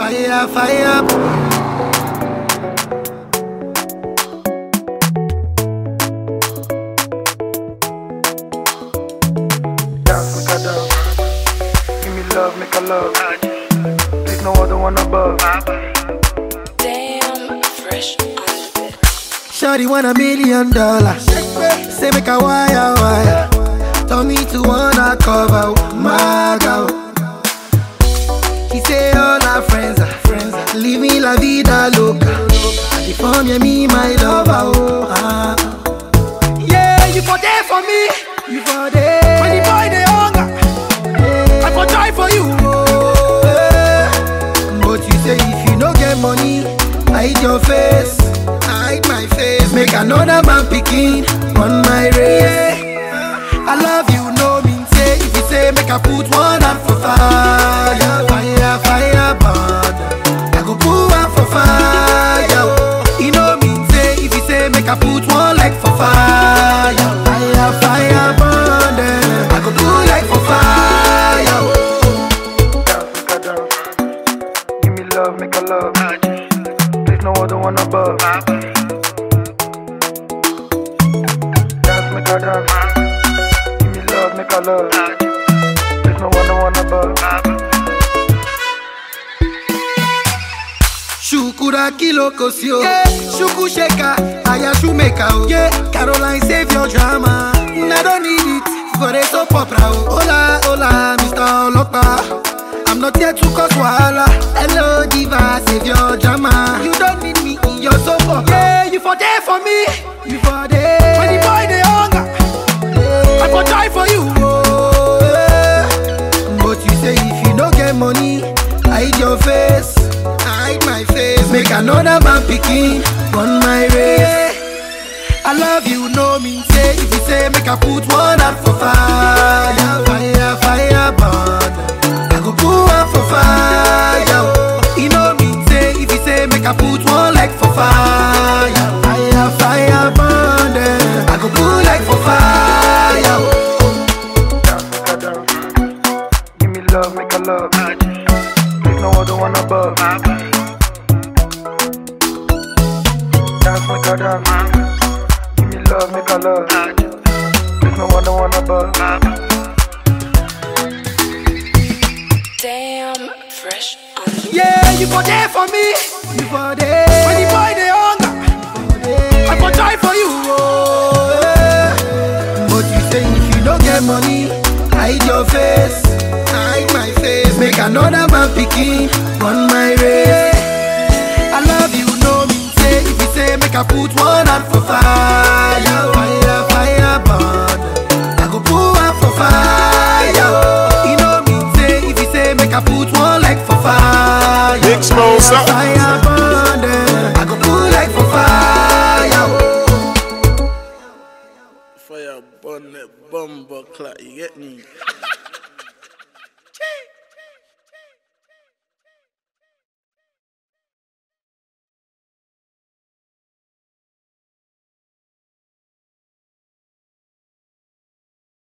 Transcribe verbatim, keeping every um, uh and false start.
fire, fire. Dance, make a dance. Give me love, make a love. There's no other one above. Damn, fresh on the bed. Shawty want a million dollars. Say make a wire, wire. Tell me to wanna cover my girl. She say all her friends are friends are living la vida loca. And the phone, yeah, me, my lover, oh, ah. Yeah, you for there for me. You for there. When the boy they hunger, yeah. I for try for you, oh, yeah. But you say if you no get money, hide your face, hide my face. Make another man picking on my race. I love you, no mean say. If you say make I put one hand for fire, fire, fire, burn. I go put one for fire. You know mean say. If you say make I put one leg for fire, fire, fire, burn. I go put leg for fire. Dance, make a dance. Give me love, make a love. There's no other one above. Dance, make a dance. Give me love, make a love. There's no other one above. Shukura kilo kosio, yeah. Shuku sheka, aya shumeka, oh. Yeah. Caroline save your drama. I don't need it for a soap opera, oh. Hola, hola, Mister Olopa. I'm not here to cause wahala. Hello, diva, save your drama. You don't need me in your soap opera. Yeah, you for there for me. You for there. When the boy they hunger, yeah. I for try for you, oh, yeah. But you say if you don't get money, hide your face, hide my face. Make another man picking on my race. I love you, no mean say. If you say make I put one hand for fire, fire, fire, burn. I go put one for fire. You know mean say. If you say make I put one leg for fire, fire, fire, burn. I go put leg for fire. Dance, make a dance. Give me love, make a love. There's no other one above. Dance, make a dance. Give me love, make a love. There's no other one above. Damn, fresh on the Yeah, you for there for me. You for there. When the boy they hunger, I for try for you, oh, yeah. But you say if you don't get money, hide your face, hide my face. Make another man picking on my race. I love you, no mean say. If you say make I put one hand for fire, fire, fire, burn. I go put one for fire. You know mean say. If you say make I put one leg for fire, Big Smoke, fire, fire, burn. I go put leg for fire. Fire burn that bumper clock, you get me?